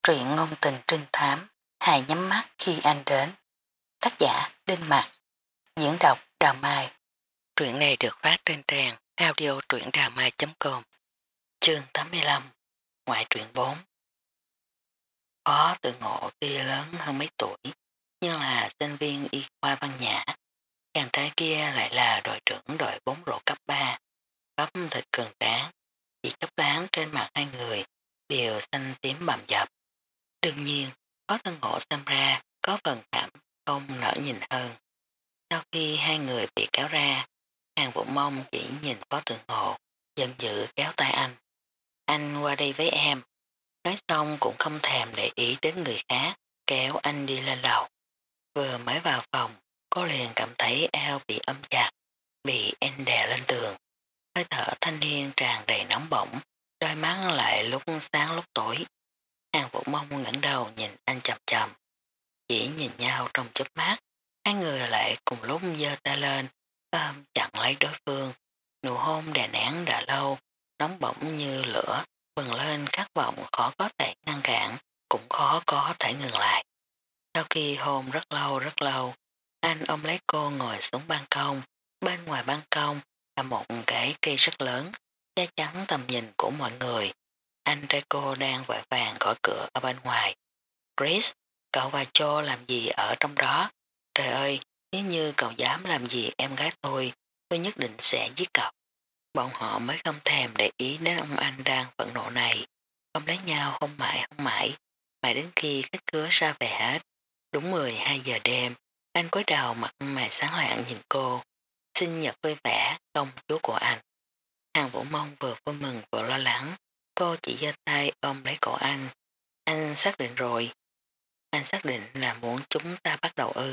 Truyện ngôn tình trinh thám, hài nhắm mắt khi anh đến. Tác giả Đinh Mạc, diễn đọc Đào Mai. Truyện này được phát trên trang audio truyệnđàmai.com. Chương 85, ngoại truyện 4. Phó Tự Ngộ tuy lớn hơn mấy tuổi, nhưng là sinh viên y khoa Văn Nhã. Chàng trai kia lại là đội trưởng đội bóng rổ cấp 3, bắp thịt cường tráng, chỉ chốc láng trên mặt hai người đều xanh tím bầm dập. Đương nhiên, Phó Tự Ngộ xem ra có phần cảm không nở nhìn hơn. Sau khi hai người bị kéo ra, Hàng Vũ Mông chỉ nhìn Phó Tự Ngộ, giận dữ kéo tay anh. Anh qua đây với em. Nói xong cũng không thèm để ý đến người khác, kéo anh đi lên lầu. Vừa mới vào phòng, cô liền cảm thấy eo bị ấm chặt, bị anh đè lên tường. Hơi thở thanh niên tràn đầy nóng bỏng, đôi mắt lại lúc sáng lúc tối. Hàng Vũ Mông ngẩng đầu nhìn anh chầm chầm. Chỉ nhìn nhau trong chớp mắt, hai người lại cùng lúc giơ tay lên, ôm chặn lấy đối phương. Nụ hôn đè nén đã lâu, nóng bỏng như lửa, bừng lên khát vọng khó có thể ngăn cản, cũng khó có thể ngừng lại. Sau khi hôn rất lâu, anh ôm lấy cô ngồi xuống ban công. Bên ngoài ban công là một cái cây rất lớn, che chắn tầm nhìn của mọi người. Anh trai cô đang vội vàng gõ cửa ở bên ngoài. Chris, cậu và Cho làm gì ở trong đó? Trời ơi, nếu như cậu dám làm gì em gái tôi nhất định sẽ giết cậu. Bọn họ mới không thèm để ý đến ông anh đang phẫn nộ này. Không lấy nhau không mãi, mãi đến khi khách cửa ra về hết. Đúng 12 giờ đêm, anh cúi đầu mặt mày sáng lạng nhìn cô. Sinh nhật vui vẻ, công chúa của anh. Hàng Vũ Mông vừa vui mừng vừa lo lắng. Cô chỉ giơ tay ôm lấy cổ anh. Anh xác định rồi. Anh xác định là muốn chúng ta bắt đầu ư.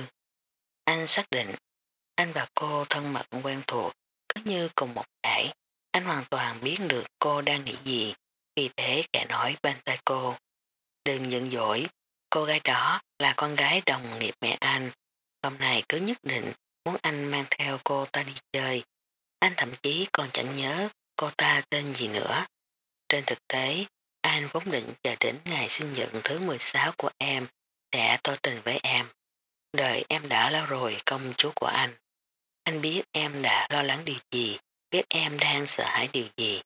Anh xác định, anh và cô thân mật quen thuộc, cứ như cùng một thể. Anh hoàn toàn biết được cô đang nghĩ gì, vì thế kẻ nói bên tai cô. Đừng giận dỗi, cô gái đó là con gái đồng nghiệp mẹ anh. Hôm nay cứ nhất định muốn anh mang theo cô ta đi chơi. Anh thậm chí còn chẳng nhớ cô ta tên gì nữa. Trên thực tế, anh vốn định chờ đến ngày sinh nhật thứ 16 của em sẽ tỏ tình với em. Đợi em đã lâu rồi công chúa của anh. Anh biết em đã lo lắng điều gì, biết em đang sợ hãi điều gì.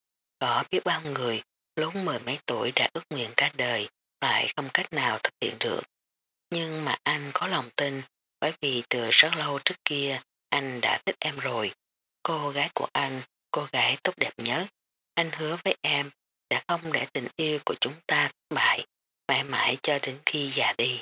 Có biết bao người lúc mười mấy tuổi đã ước nguyện cả đời lại không cách nào thực hiện được. Nhưng mà anh có lòng tin bởi vì từ rất lâu trước kia anh đã thích em rồi. Cô gái của anh, cô gái tốt đẹp nhất. Anh hứa với em sẽ không để tình yêu của chúng ta thất bại, mãi mãi cho đến khi già đi.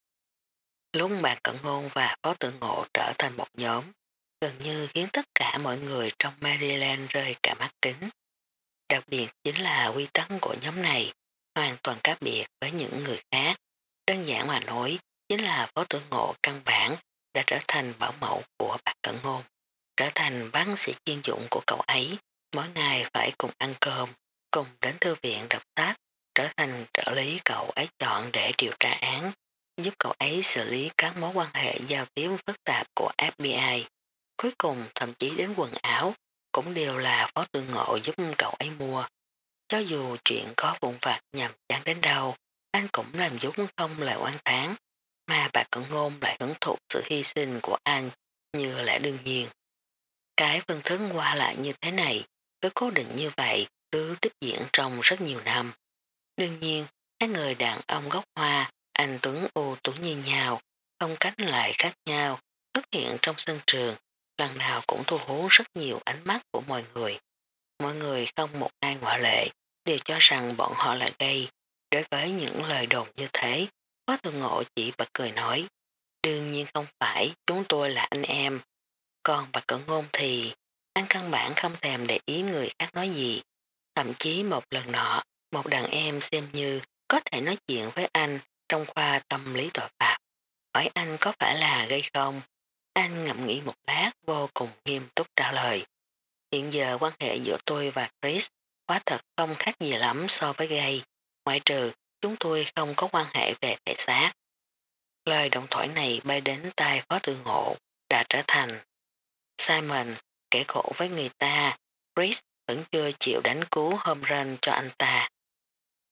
Lúc bạn Cận Ngôn và Phó Tự Ngộ trở thành một nhóm, gần như khiến tất cả mọi người trong Maryland rơi cả mắt kính. Đặc biệt chính là quy tắc của nhóm này, hoàn toàn khác biệt với những người khác. Đơn giản mà nói, chính là Phó Tự Ngộ căn bản đã trở thành bảo mẫu của bạn Cận Ngôn, trở thành bác sĩ chuyên dụng của cậu ấy, mỗi ngày phải cùng ăn cơm, cùng đến thư viện đọc sách, trở thành trợ lý cậu ấy chọn để điều tra án, giúp cậu ấy xử lý các mối quan hệ giao tiếp phức tạp của FBI. Cuối cùng thậm chí đến quần áo cũng đều là Phó Tự Ngộ giúp cậu ấy mua. Cho dù chuyện có vụn vặt nhằm chán đến đâu, anh cũng làm giúp không lời oán tán, mà bà Cận Ngôn lại hưởng thụ sự hy sinh của anh như lẽ đương nhiên. Cái phương thức qua lại như thế này, cứ cố định như vậy, cứ tiếp diễn trong rất nhiều năm. Đương nhiên, hai người đàn ông gốc Hoa, anh Tuấn ưu tú như nhau, phong cách lại khác nhau, xuất hiện trong sân trường, lần nào cũng thu hút rất nhiều ánh mắt của mọi người. Mọi người không một ai ngoại lệ, đều cho rằng bọn họ là gay. Đối với những lời đồn như thế, Phó Tự Ngộ chỉ bật cười nói, đương nhiên không phải, chúng tôi là anh em. Còn bà Cận Ngôn thì, anh căn bản không thèm để ý người khác nói gì. Thậm chí một lần nọ, một đàn em xem như có thể nói chuyện với anh trong khoa tâm lý tội phạm. Hỏi anh có phải là gay không? Anh ngẫm nghĩ một lát vô cùng nghiêm túc trả lời. Hiện giờ quan hệ giữa tôi và Chris quá thật không khác gì lắm so với gay, ngoại trừ chúng tôi không có quan hệ về thể xác. Lời động thoại này bay đến tai Phó Tự Ngộ đã trở thành Simon kẻ khổ với người ta, Chris vẫn chưa chịu đánh cú home run cho anh ta.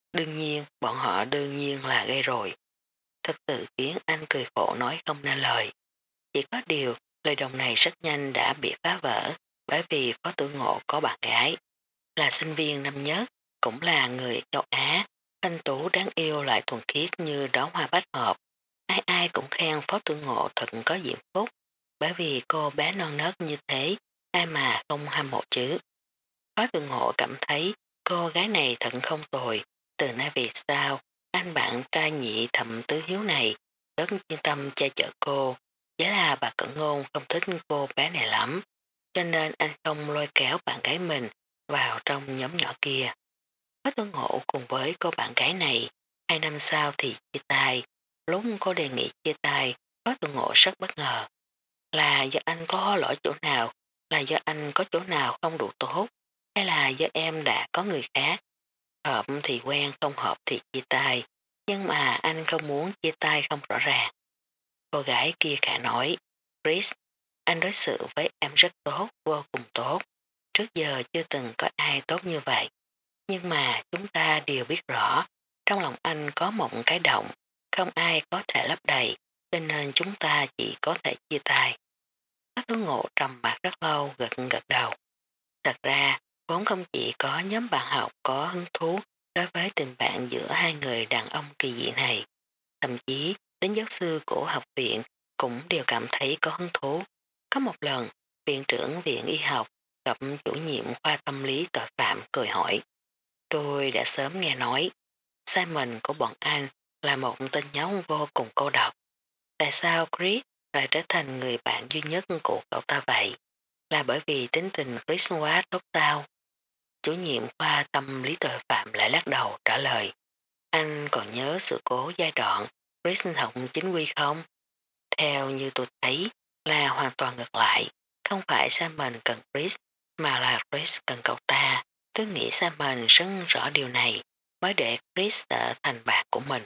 Đương nhiên, bọn họ đương nhiên là gây rồi. Thật sự khiến anh cười khổ nói không nên lời. Chỉ có điều, lời đồng này rất nhanh đã bị phá vỡ bởi vì Phó Tử Ngộ có bạn gái. Là sinh viên năm nhất, cũng là người châu Á, thanh tú đáng yêu lại thuần khiết như đóa hoa bách hợp. Ai ai cũng khen Phó Tử Ngộ thật có diễm phúc, bởi vì cô bé non nớt như thế, ai mà không hâm mộ chứ. Phó Tử Ngộ cảm thấy cô gái này thật không tồi, từ nay về sau, anh bạn trai nhị thầm tứ hiếu này rất yên tâm che chở cô. Chỉ là bà Cận Ngôn không thích cô bé này lắm, cho nên anh không lôi kéo bạn gái mình vào trong nhóm nhỏ kia. Phó Tử Ngộ cùng với cô bạn gái này, 2 năm sau thì chia tay. Lúc cô đề nghị chia tay, Phó Tử Ngộ rất bất ngờ. Là do anh có lỗi chỗ nào, là do anh có chỗ nào không đủ tốt, hay là do em đã có người khác. Hợp thì quen, không hợp thì chia tay, nhưng mà anh không muốn chia tay không rõ ràng. Cô gái kia khả nói, Chris, anh đối xử với em rất tốt, vô cùng tốt. Trước giờ chưa từng có ai tốt như vậy. Nhưng mà chúng ta đều biết rõ, trong lòng anh có một cái động, không ai có thể lấp đầy, cho nên chúng ta chỉ có thể chia tay. Bác Tuấn Ngộ trầm mặt rất lâu gật gật đầu. Thật ra, vốn không chỉ có nhóm bạn học có hứng thú đối với tình bạn giữa hai người đàn ông kỳ dị này. Thậm chí, đến giáo sư của học viện cũng đều cảm thấy có hứng thú. Có một lần, viện trưởng viện y học gặp chủ nhiệm khoa tâm lý tội phạm cười hỏi. Tôi đã sớm nghe nói, Simon của bọn anh là một tên nhóc vô cùng cô độc. Tại sao Chris lại trở thành người bạn duy nhất của cậu ta vậy? Là bởi vì tính tình Chris quá tốt sao? Chủ nhiệm khoa tâm lý tội phạm lại lắc đầu trả lời. Anh còn nhớ sự cố giai đoạn Chris học chính quy không? Theo như tôi thấy là hoàn toàn ngược lại. Không phải Simon cần Chris mà là Chris cần cậu ta. Tôi nghĩ Simon rất rõ điều này mới để Chris trở thành bạn của mình.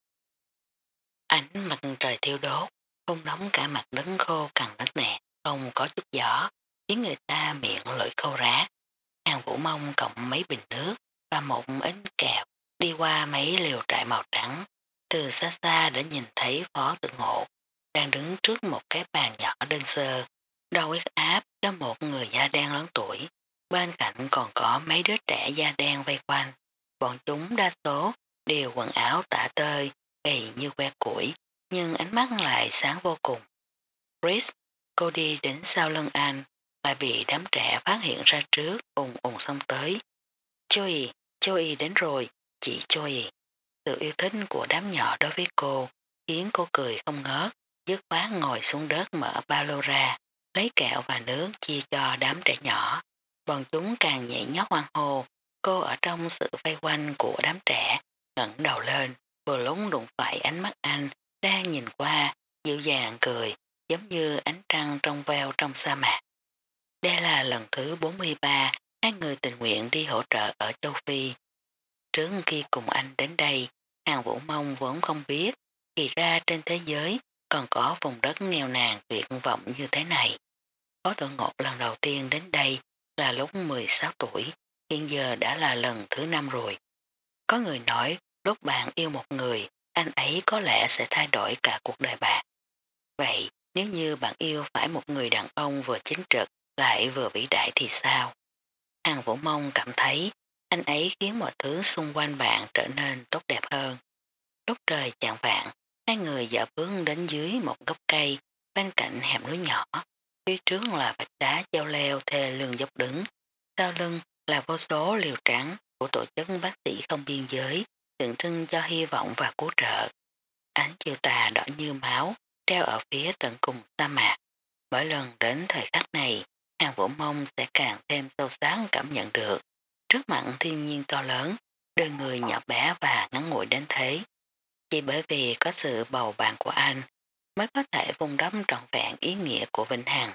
Ánh mặt trời thiêu đốt, không nóng cả mặt đất khô cằn đất nè, không có chút gió, khiến người ta miệng lưỡi khô rác. Hàng Vũ Mông cộng mấy bình nước và một ít kẹo đi qua mấy liều trại màu trắng. Từ xa xa đã nhìn thấy Phó Tử Ngộ đang đứng trước một cái bàn nhỏ đơn sơ, đo huyết áp cho một người da đen lớn tuổi. Bên cạnh còn có mấy đứa trẻ da đen vây quanh. Bọn chúng đa số đều quần áo tả tơi, gầy như que củi, nhưng ánh mắt lại sáng vô cùng. Chris, cô đi đến sau lưng anh, lại bị đám trẻ phát hiện ra trước, ùng ùng xông tới. Joey, Joey đến rồi, chị Joey. Sự yêu thích của đám nhỏ đối với cô khiến cô cười không ngớt, dứt khoát ngồi xuống đất mở ba lô ra, lấy kẹo và nước chia cho đám trẻ nhỏ. Bọn chúng càng nhảy nhót hoang hồ, cô ở trong sự vây quanh của đám trẻ, ngẩng đầu lên, vừa lúc đụng phải ánh mắt anh, đang nhìn qua, dịu dàng cười, giống như ánh trăng trong veo trong sa mạc. Đây là lần thứ 43 hai người tình nguyện đi hỗ trợ ở châu Phi. Trước khi cùng anh đến đây, Hàng Vũ Mông vốn không biết, thì ra trên thế giới còn có vùng đất nghèo nàn tuyệt vọng như thế này. Có Tử Ngộ lần đầu tiên đến đây là lúc 16 tuổi, hiện giờ đã là lần thứ 5 rồi. Có người nói lúc bạn yêu một người, anh ấy có lẽ sẽ thay đổi cả cuộc đời bạn. Vậy nếu như bạn yêu phải một người đàn ông vừa chính trực lại vừa vĩ đại thì sao? Hàng Vũ Mông cảm thấy anh ấy khiến mọi thứ xung quanh bạn trở nên tốt đẹp hơn. Lúc trời chạng vạng, hai người dạo bước đến dưới một gốc cây bên cạnh hẻm núi nhỏ. Phía trước là vách đá treo leo thê lưng dốc đứng. Sau lưng là vô số liều trắng của tổ chức bác sĩ không biên giới, tượng trưng cho hy vọng và cứu trợ. Ánh chiều tà đỏ như máu treo ở phía tận cùng sa mạc. Mỗi lần đến thời khắc này, Hàng Vũ Mông sẽ càng thêm sâu sắc cảm nhận được. Trước mặt thiên nhiên to lớn, đời người nhỏ bé và ngắn ngủi đến thế. Chỉ bởi vì có sự bầu bạn của anh mới có thể vung đắp trọn vẹn ý nghĩa của Vĩnh Hằng.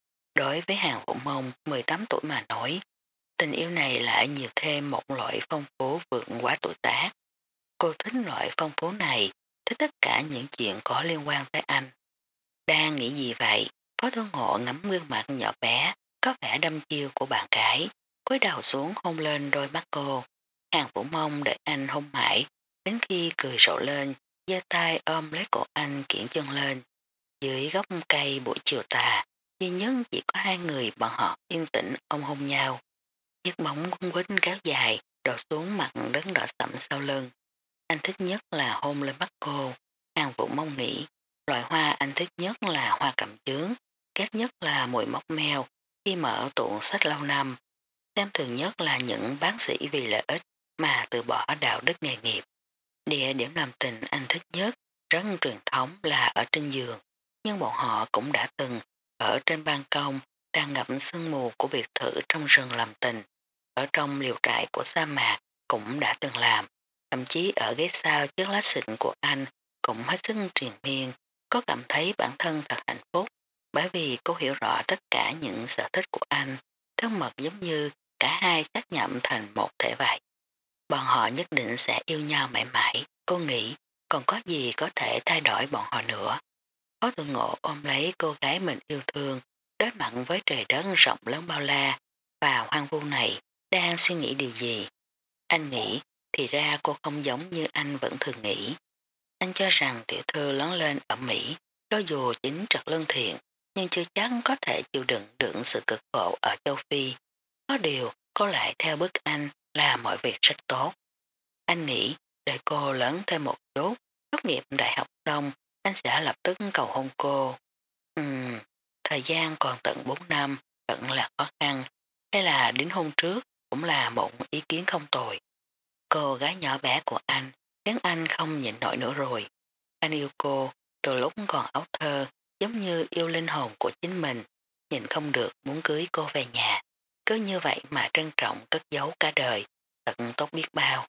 Đối với Hàng Vũ Mông 18 tuổi mà nói, tình yêu này lại nhiều thêm một loại phong phú vượt quá tuổi tác. Cô thích loại phong phú này, thích tất cả những chuyện có liên quan tới anh. Đang nghĩ gì vậy? Phó Thư Ngộ ngắm gương mặt nhỏ bé, có vẻ đâm chiêu của bạn gái, cúi đầu xuống hôn lên đôi mắt cô. Hàng Vũ Mông đợi anh hôn mãi, đến khi cười rộ lên, giơ tay ôm lấy cổ anh kiển chân lên. Dưới gốc cây buổi chiều tà, duy nhất chỉ có hai người bọn họ yên tĩnh ôm hôn nhau. Chiếc bóng cung quýt kéo dài, đổ xuống mặt đất đỏ sẫm sau lưng. Anh thích nhất là hôn lên mắt cô. Hàng Vũ Mông nghĩ, loại hoa anh thích nhất là hoa cẩm chướng, ghét nhất là mùi mốc meo khi mở tủ sách lâu năm. Xem thường nhất là những bác sĩ vì lợi ích mà từ bỏ đạo đức nghề nghiệp. Địa điểm làm tình anh thích nhất, rất truyền thống là ở trên giường, nhưng bọn họ cũng đã từng ở trên ban công, tràn ngập sương mù của biệt thự trong rừng làm tình, ở trong liều trại của sa mạc cũng đã từng làm, thậm chí ở ghế sau chiếc lá xịn của anh cũng hết sức triền miên, có cảm thấy bản thân thật hạnh phúc, bởi vì cô hiểu rõ tất cả những sở thích của anh, thân mật giống như cả hai xác nhậm thành một thể vậy. Bọn họ nhất định sẽ yêu nhau mãi mãi, cô nghĩ còn có gì có thể thay đổi bọn họ nữa. Phó Tự Ngộ ôm lấy cô gái mình yêu thương, đối mặt với trời đất rộng lớn bao la và hoang vu này, đang suy nghĩ điều gì. Anh nghĩ thì ra cô không giống như anh vẫn thường nghĩ. Anh cho rằng tiểu thư lớn lên ở Mỹ, cho dù chính trật lương thiện, nhưng chưa chắc có thể chịu đựng được sự cực khổ ở châu Phi. Có điều cô lại theo bước anh là mọi việc rất tốt. Anh nghĩ để cô lớn thêm một chút, tốt nghiệp đại học xong, anh sẽ lập tức cầu hôn cô. Ừm, thời gian còn tận 4 năm, tận là khó khăn, hay là đính hôn trước cũng là một ý kiến không tồi. Cô gái nhỏ bé của anh khiến anh không nhịn nổi nữa rồi. Anh yêu cô từ lúc còn ấu thơ, giống như yêu linh hồn của chính mình, nhìn không được muốn cưới cô về nhà. Cứ như vậy mà trân trọng cất giấu cả đời, thật tốt biết bao.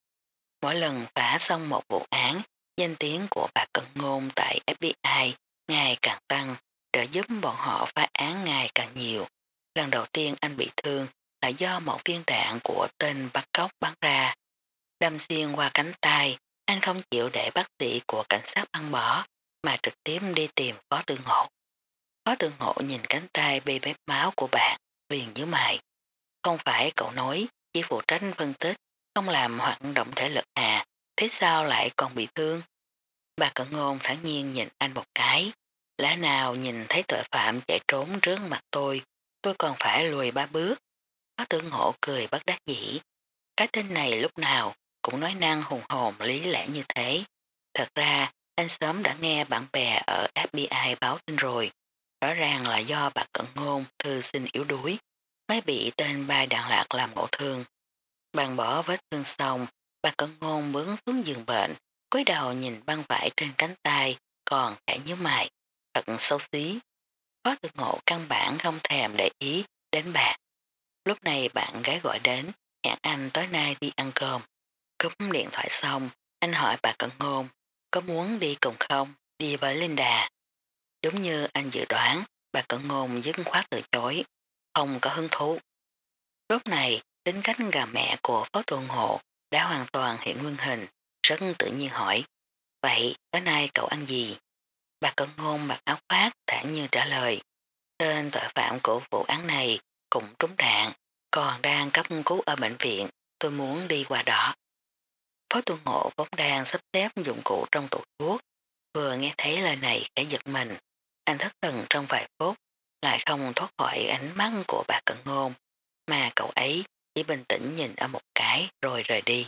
Mỗi lần phá xong một vụ án, danh tiếng của bà Cận Ngôn tại FBI ngày càng tăng, trợ giúp bọn họ phá án ngày càng nhiều. Lần đầu tiên anh bị thương là do một viên đạn của tên bắt cóc bắn ra. Đâm xuyên qua cánh tay, anh không chịu để bác sĩ của cảnh sát băng bỏ, mà trực tiếp đi tìm Phó Tư Ngộ. Phó Tư Ngộ nhìn cánh tay bê bết máu của bạn, liền nhíu mày. Không phải cậu nói chỉ phụ trách phân tích, không làm hoạt động thể lực à, thế sao lại còn bị thương? Bà Cận Ngôn thản nhiên nhìn anh một cái, lẽ nào nhìn thấy tội phạm chạy trốn trước mặt tôi còn phải lùi 3 bước. Có Tư Ngộ cười bất đắc dĩ, cái tên này lúc nào cũng nói năng hùng hồn lý lẽ như thế. Thật ra anh sớm đã nghe bạn bè ở FBI báo tin rồi, rõ ràng là do bà Cận Ngôn thư sinh yếu đuối mới bị tên ba đạn lạc làm ngộ thương. Bạn bỏ vết thương xong, bà Cận Ngôn bước xuống giường bệnh, cúi đầu nhìn băng vải trên cánh tay, còn khẽ nhíu mày, thật xấu xí. Phó Tự Ngộ căn bản không thèm để ý đến bà. Lúc này bạn gái gọi đến, hẹn anh tối nay đi ăn cơm. Cúp điện thoại xong, anh hỏi bà Cận Ngôn, có muốn đi cùng không, đi với Linda. Đúng như anh dự đoán, bà Cận Ngôn dứt khoát từ chối, không có hứng thú. Lúc này, tính cách gà mẹ của Phó Tuần Hộ đã hoàn toàn hiện nguyên hình, rất tự nhiên hỏi, vậy tối nay cậu ăn gì? Bà Cận Ngôn mặc áo khoác thản nhiên trả lời, tên tội phạm của vụ án này cũng trúng đạn, còn đang cấp cứu ở bệnh viện, tôi muốn đi qua đó. Phó Tuần Hộ vốn đang sắp xếp dụng cụ trong tủ thuốc, vừa nghe thấy lời này khẽ giật mình, anh thất thần trong vài phút, lại không thoát khỏi ánh mắt của bà Cận Ngôn, mà cậu ấy chỉ bình tĩnh nhìn ở một cái rồi rời đi.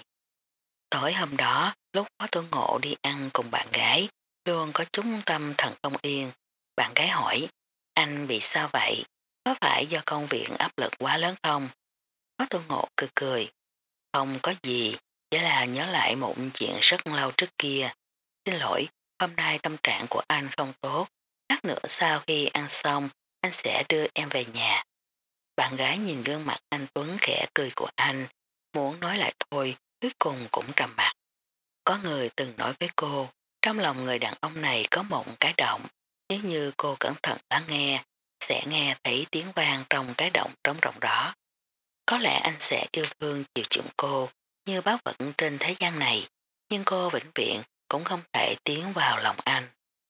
Tối hôm đó, lúc Phó Tuấn Ngộ đi ăn cùng bạn gái, luôn có chút tâm thần không yên. Bạn gái hỏi, anh bị sao vậy? Có phải do công việc áp lực quá lớn không? Phó Tuấn Ngộ cười cười, không có gì, chỉ là nhớ lại một chuyện rất lâu trước kia. Xin lỗi, hôm nay tâm trạng của anh không tốt, lát nữa sau khi ăn xong, anh sẽ đưa em về nhà. Bạn gái nhìn gương mặt anh Tuấn khẽ cười của anh, muốn nói lại thôi, cuối cùng cũng trầm mặt. Có người từng nói với cô, trong lòng người đàn ông này có một cái động, nếu như cô cẩn thận lắng nghe, sẽ nghe thấy tiếng vang trong cái động trống rộng đó. Có lẽ anh sẽ yêu thương chiều chuộng cô như báo vật trên thế gian này, nhưng cô vĩnh viễn cũng không thể tiến vào lòng anh.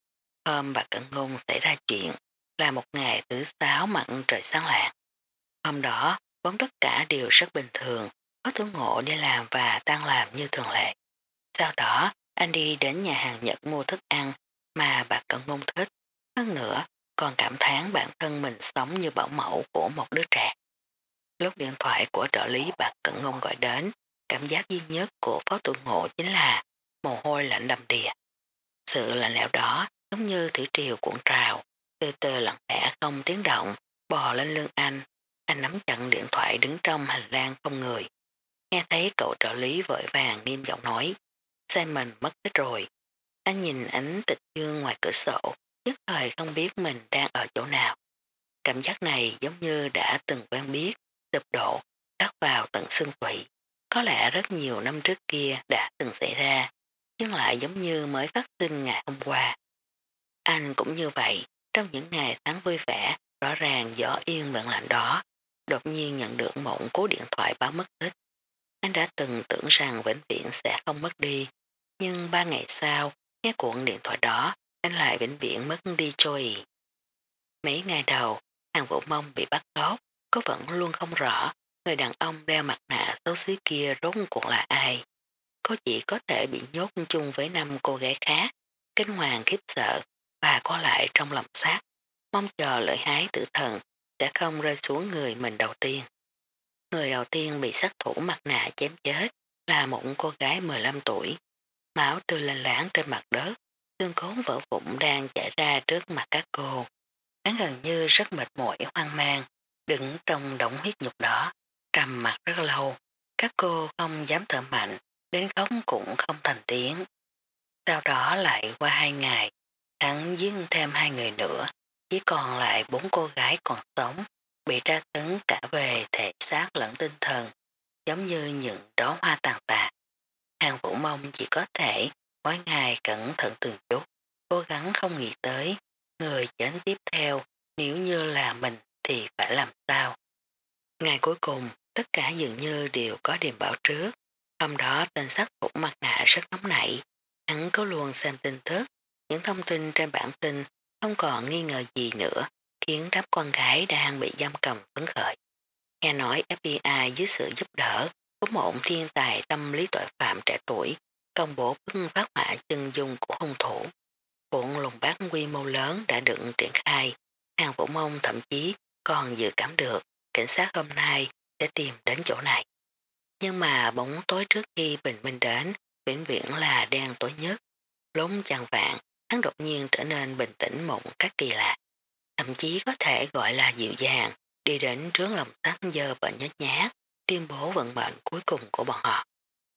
Hôm bà Cận Ngôn xảy ra chuyện là một ngày thứ 6 mặn trời sáng lạng. Hôm đó, vốn tất cả đều rất bình thường, Phó Tuấn Ngộ đi làm và tan làm như thường lệ. Sau đó, anh đi đến nhà hàng Nhật mua thức ăn mà bà Cận Ngôn thích. Hơn nữa, còn cảm thán bản thân mình sống như bảo mẫu của một đứa trẻ. Lúc điện thoại của trợ lý bà Cận Ngôn gọi đến, cảm giác duy nhất của Phó Tuấn Ngộ chính là mồ hôi lạnh đầm đìa. Sự lạnh lẽo đó giống như thủy triều cuộn trào, từ từ lặng lẽ không tiếng động, bò lên lưng anh. Anh nắm chặt điện thoại đứng trong hành lang không người. Nghe thấy cậu trợ lý vội vàng nghiêm giọng nói, Simon mất tích rồi. Anh nhìn ánh tịch dương ngoài cửa sổ, nhất thời không biết mình đang ở chỗ nào. Cảm giác này giống như đã từng quen biết, sụp đổ, cắt vào tận xương tủy. Có lẽ rất nhiều năm trước kia đã từng xảy ra, nhưng lại giống như mới phát sinh ngày hôm qua. Anh cũng như vậy, trong những ngày tháng vui vẻ, rõ ràng gió yên vận lạnh đó, đột nhiên nhận được một cú điện thoại báo mất tích. Anh đã từng tưởng rằng vĩnh viễn sẽ không mất đi, nhưng 3 ngày sau, nghe cuộn điện thoại đó, anh lại vĩnh viễn mất đi trôi. Mấy ngày đầu, Hàng Vũ Mông bị bắt cóc, có vẫn luôn không rõ người đàn ông đeo mặt nạ xấu xí kia rốt cuộc là ai. Cô chỉ có thể bị nhốt chung với 5 cô gái khác, kinh hoàng khiếp sợ và có lại trong lòng sát, mong chờ lợi hái tử thần sẽ không rơi xuống người mình đầu tiên. Người đầu tiên bị sát thủ mặt nạ chém chết là một cô gái 15 tuổi, máu tươi lanh láng trên mặt đất, xương cốt vỡ vụn đang chảy ra trước mặt các cô. Hắn gần như rất mệt mỏi hoang mang, đứng trong đống huyết nhục đó, trầm mặt rất lâu. Các cô không dám thở mạnh, đến khóc cũng không thành tiếng. Sau đó lại qua 2 ngày, hắn giết thêm 2 người nữa, chỉ còn lại 4 cô gái còn sống, bị tra tấn cả về thể xác lẫn tinh thần, giống như những đóa hoa tàn tạ. Hàng Vũ Mông chỉ có thể mỗi ngày cẩn thận từng chút, cố gắng không nghĩ tới người chết tiếp theo, nếu như là mình thì phải làm sao. Ngày cuối cùng, tất cả dường như đều có điềm báo trước. Hôm đó tên sát thủ mặt nạ rất nóng nảy. Hắn có luôn xem tin tức, những thông tin trên bản tin không còn nghi ngờ gì nữa, khiến đám con gái đang bị giam cầm phấn khởi. Nghe nói FBI dưới sự giúp đỡ của một thiên tài tâm lý tội phạm trẻ tuổi công bố bức phát họa chân dung của hung thủ. Cuộn lùng bắt quy mô lớn đã được triển khai. Hàng Vũ Mông thậm chí còn dự cảm được cảnh sát hôm nay sẽ tìm đến chỗ này. Nhưng mà bóng tối trước khi bình minh đến, vĩnh viễn là đen tối nhất. Lúc chạng vạn, hắn đột nhiên trở nên bình tĩnh một cách kỳ lạ. Thậm chí có thể gọi là dịu dàng, đi đến trước lòng sắt dơ bệnh nhếch nhát, tuyên bố vận mệnh cuối cùng của bọn họ.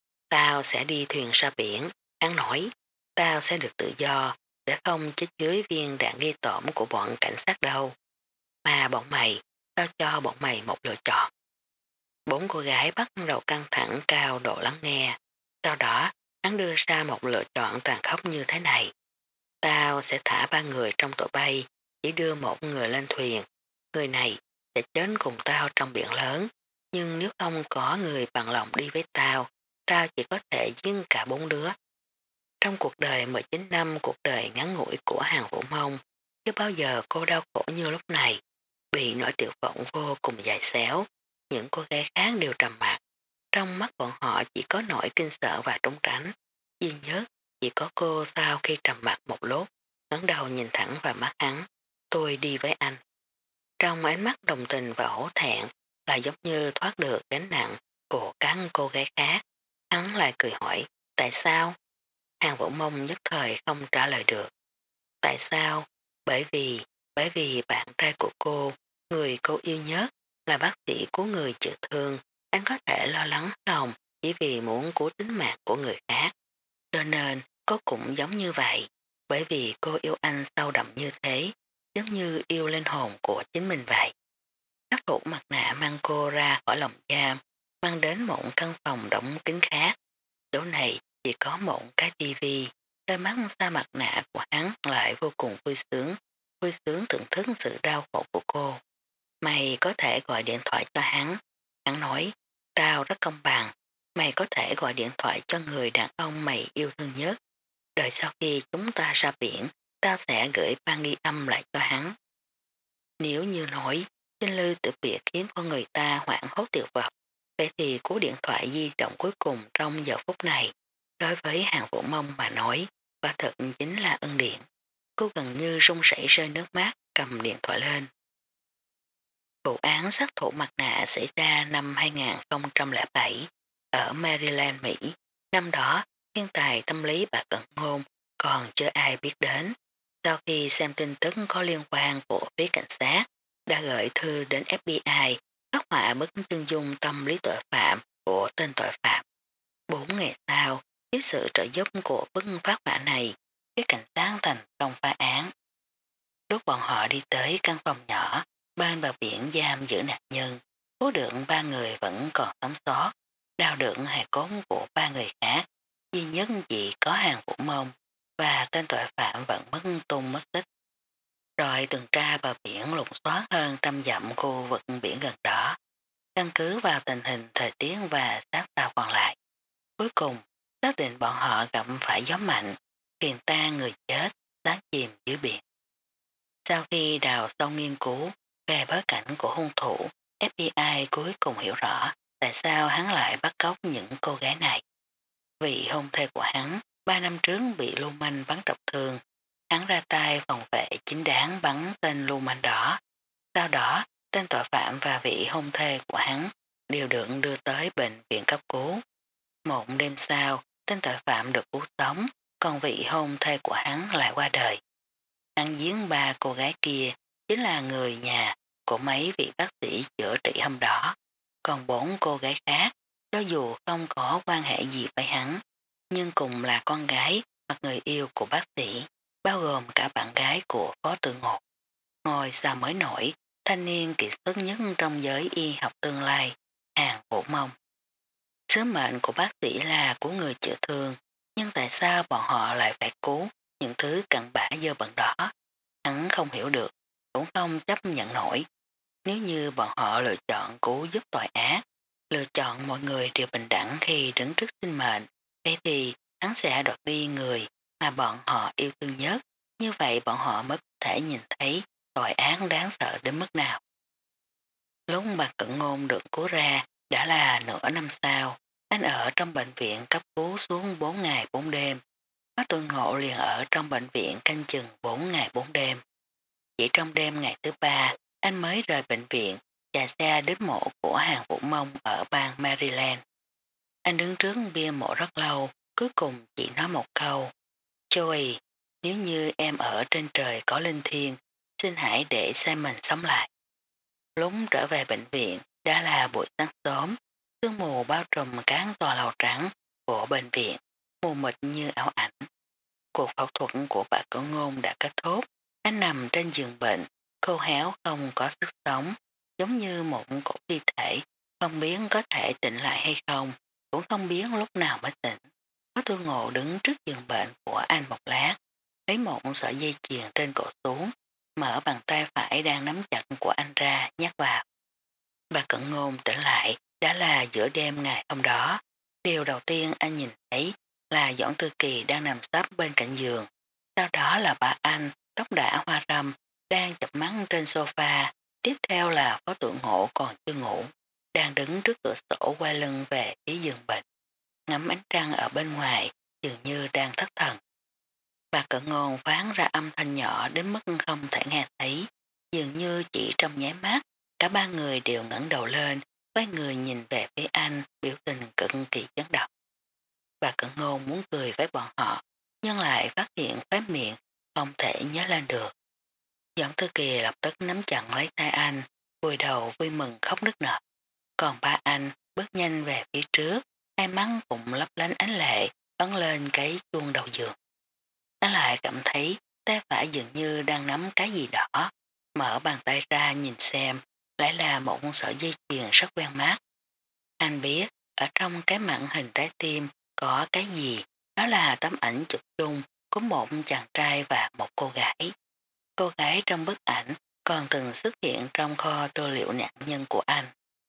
Tao sẽ đi thuyền ra biển, hắn nói, tao sẽ được tự do, sẽ không chết dưới viên đạn ghi tổm của bọn cảnh sát đâu. Mà bọn mày, tao cho bọn mày một lựa chọn. 4 cô gái bắt đầu căng thẳng cao độ lắng nghe. Sau đó, hắn đưa ra một lựa chọn tàn khốc như thế này. Tao sẽ thả 3 người trong tổ bay, chỉ đưa một người lên thuyền. Người này sẽ chết cùng tao trong biển lớn. Nhưng nếu không có người bằng lòng đi với tao, tao chỉ có thể giết cả 4 đứa. Trong cuộc đời 19 năm cuộc đời ngắn ngủi của Hàng Vũ Mông, chưa bao giờ cô đau khổ như lúc này, bị nỗi tuyệt vọng vô cùng dài xéo. Những cô gái khác đều trầm mặc. Trong mắt bọn họ chỉ có nỗi kinh sợ và trốn tránh. Duy nhất chỉ có cô sau khi trầm mặc một lúc, ngẩng đầu nhìn thẳng vào mắt hắn. Tôi đi với anh. Trong ánh mắt đồng tình và hổ thẹn là giống như thoát được gánh nặng của các cô gái khác. Hắn lại cười hỏi, tại sao? Hàng Vũ Mông nhất thời không trả lời được. Tại sao? Bởi vì bạn trai của cô, người cô yêu nhất, là bác sĩ của người chữa thương, anh có thể lo lắng lòng chỉ vì muốn cứu tính mạng của người khác. Cho nên cô cũng giống như vậy, bởi vì cô yêu anh sâu đậm như thế, giống như yêu linh hồn của chính mình vậy. Các thủ mặt nạ mang cô ra khỏi lòng giam, mang đến một căn phòng đóng kín khác. Chỗ này chỉ có một cái tivi, đôi mắt xa mặt nạ của hắn lại vô cùng vui sướng thưởng thức sự đau khổ của cô. Mày có thể gọi điện thoại cho hắn. Hắn nói, tao rất công bằng, mày có thể gọi điện thoại cho người đàn ông mày yêu thương nhất. Đợi sau khi chúng ta ra biển, tao sẽ gửi băng ghi âm lại cho hắn. Nếu như nói, tin lư tự biệt khiến con người ta hoảng hốt tuyệt vọng, Vậy thì cú điện thoại di động cuối cùng trong giờ phút này, đối với Hàng Vũ Mông mà nói, quả thực chính là ân điển. Cô gần như run rẩy rơi nước mắt cầm điện thoại lên. Vụ án sát thủ mặt nạ xảy ra năm 2007 ở Maryland, Mỹ. Năm đó, thiên tài tâm lý bà Cận Ngôn còn chưa ai biết đến. Sau khi xem tin tức có liên quan của phía cảnh sát, đã gửi thư đến FBI phát họa bức chân dung tâm lý tội phạm của tên tội phạm. 4 ngày sau, với sự trợ giúp của bức phát họa này, các cảnh sát thành công phá án. Lúc bọn họ đi tới căn phòng nhỏ, bên bờ biển giam giữ nạn nhân, cố được 3 người vẫn còn sống sót, đào được hài cốt của 3 người khác, duy nhất chỉ có Hàng Vũ Mông và tên tội phạm vẫn mất tung mất tích. Rồi tuần tra bờ biển lục soát hơn 100 dặm khu vực biển gần đó, căn cứ vào tình hình thời tiết và xác tàu còn lại. Cuối cùng, xác định bọn họ gặp phải gió mạnh, thuyền tan người chết, đá chìm dưới biển. Sau khi đào sâu nghiên cứu về bối cảnh của hung thủ, FBI cuối cùng hiểu rõ tại sao hắn lại bắt cóc những cô gái này. Vị hôn thê của hắn 3 năm trước bị lưu manh bắn trọng thương, hắn ra tay phòng vệ chính đáng bắn tên lưu manh đó. Sau đó, tên tội phạm và vị hôn thê của hắn đều được đưa tới bệnh viện cấp cứu. Một đêm sau, tên tội phạm được cứu sống, còn vị hôn thê của hắn lại qua đời. Hắn giết 3 cô gái kia chính là người nhà của mấy vị bác sĩ chữa trị hôm đó. Còn 4 cô gái khác, cho dù không có quan hệ gì với hắn, nhưng cùng là con gái hoặc người yêu của bác sĩ, bao gồm cả bạn gái của Phó Tự Ngột. Ngồi sao mới nổi, thanh niên kiệt xuất nhất trong giới y học tương lai, Hàng Vũ Mông. Sứ mệnh của bác sĩ là của người chữa thương, nhưng tại sao bọn họ lại phải cứu những thứ cặn bã dơ bẩn đó? Hắn không hiểu được, cũng không chấp nhận nổi. Nếu như bọn họ lựa chọn cứu giúp tội ác, lựa chọn mọi người đều bình đẳng khi đứng trước sinh mệnh, thế thì hắn sẽ đoạt đi người mà bọn họ yêu thương nhất, như vậy bọn họ mới có thể nhìn thấy tội ác đáng sợ đến mức nào. Lúc bà Cận Ngôn được cứu ra đã là nửa năm sau, anh ở trong bệnh viện cấp cứu xuống 4 ngày 4 đêm. Có Tự Ngộ liền ở trong bệnh viện canh chừng 4 ngày 4 đêm. Chỉ trong đêm ngày thứ 3, anh mới rời bệnh viện, chạy xe đến mộ của Hàng Vũ Mông ở bang Maryland. Anh đứng trước bia mộ rất lâu, cuối cùng chỉ nói một câu: Joey, nếu như em ở trên trời có linh thiêng, xin hãy để Simon sống lại. Lúc trở về bệnh viện, đã là buổi sáng sớm, sương mù bao trùm cán tòa lầu trắng của bệnh viện, mù mịt như ảo ảnh. Cuộc phẫu thuật của bà Cận Ngôn đã kết thúc, anh nằm trên giường bệnh, khô héo không có sức sống, giống như một cổ thi thể, không biết có thể tỉnh lại hay không, cũng không biết lúc nào mới tỉnh. Có Tư Ngộ đứng trước giường bệnh của anh một lát, lấy một sợi dây chuyền trên cổ xuống, mở bàn tay phải đang nắm chặt của anh ra, nhắc vào. Bà Cận Ngôn tỉnh lại, đã là giữa đêm ngày hôm đó. Điều đầu tiên anh nhìn thấy là Doãn Tư Kỳ đang nằm sấp bên cạnh giường. Sau đó là bà anh, tóc đã hoa râm, đang chập mắt trên sofa. Tiếp theo là Phó Tự Ngộ còn chưa ngủ, đang đứng trước cửa sổ quay lưng về phía giường bệnh, ngắm ánh trăng ở bên ngoài, dường như đang thất thần. Bà Cận Ngôn phán ra âm thanh nhỏ đến mức không thể nghe thấy, dường như chỉ trong nháy mắt, cả 3 người đều ngẩng đầu lên, quay người nhìn về phía anh, biểu tình cực kỳ chấn động. Bà Cận Ngôn muốn cười với bọn họ, nhưng lại phát hiện khóe miệng, không thể nhớ lên được. Doãn Tư Kỳ lập tức nắm chặt lấy tay anh, vùi đầu vui mừng khóc nức nở. Còn ba anh bước nhanh về phía trước, hai mắt cũng lấp lánh ánh lệ, bắn lên cái chuông đầu giường. Nó lại cảm thấy tay phải dường như đang nắm cái gì đó, mở bàn tay ra nhìn xem, lại là một sợi dây chuyền rất quen mắt. Anh biết, ở trong cái màn hình trái tim có cái gì, đó là tấm ảnh chụp chung của một chàng trai và một cô gái. Cô gái trong bức ảnh còn từng xuất hiện trong kho tư liệu nạn nhân của anh.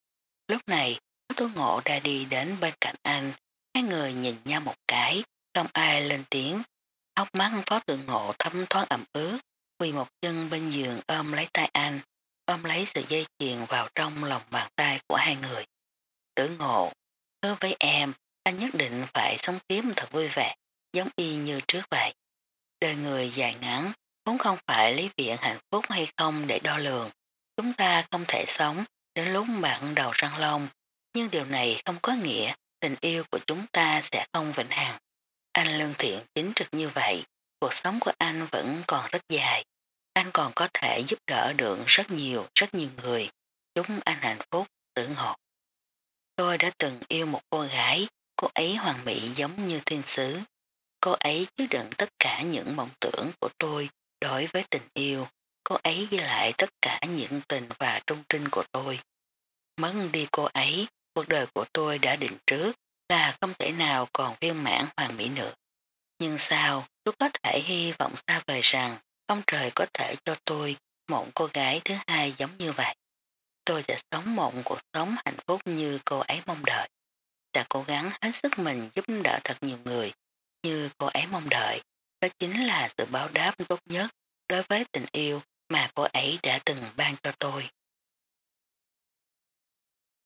Lúc này, Tố Ngộ đã đi đến bên cạnh anh, hai người nhìn nhau một cái, không ai lên tiếng. Hốc mắt Phó Tự Ngộ thấm thoáng ẩm ướt, quỳ một chân bên giường ôm lấy tay anh, ôm lấy sợi dây chuyền vào trong lòng bàn tay của hai người. tử ngộ. Đối với em, anh nhất định phải sống tiếp thật vui vẻ, giống y như trước vậy. Đời người dài ngắn, vốn không phải lấy viện hạnh phúc hay không để đo lường. Chúng ta không thể sống đến lúc bạn đầu răng long, nhưng điều này không có nghĩa tình yêu của chúng ta sẽ không vĩnh hằng. Anh lương thiện chính trực như vậy, cuộc sống của anh vẫn còn rất dài. Anh còn có thể giúp đỡ được rất nhiều người. Chúc anh hạnh phúc, tử ngộ. Tôi đã từng yêu một cô gái, cô ấy hoàn mỹ giống như thiên sứ. Cô ấy chứa đựng tất cả những mộng tưởng của tôi đối với tình yêu. Cô ấy ghi lại tất cả những tình và trung trinh của tôi. Mất đi cô ấy, cuộc đời của tôi đã định trước là không thể nào còn viên mãn hoàn mỹ nữa. Nhưng sao tôi có thể hy vọng xa vời rằng ông trời có thể cho tôi một cô gái thứ hai giống như vậy. Tôi sẽ sống một cuộc sống hạnh phúc như cô ấy mong đợi. Đã cố gắng hết sức mình giúp đỡ thật nhiều người như cô ấy mong đợi. Đó chính là sự báo đáp tốt nhất đối với tình yêu mà cô ấy đã từng ban cho tôi.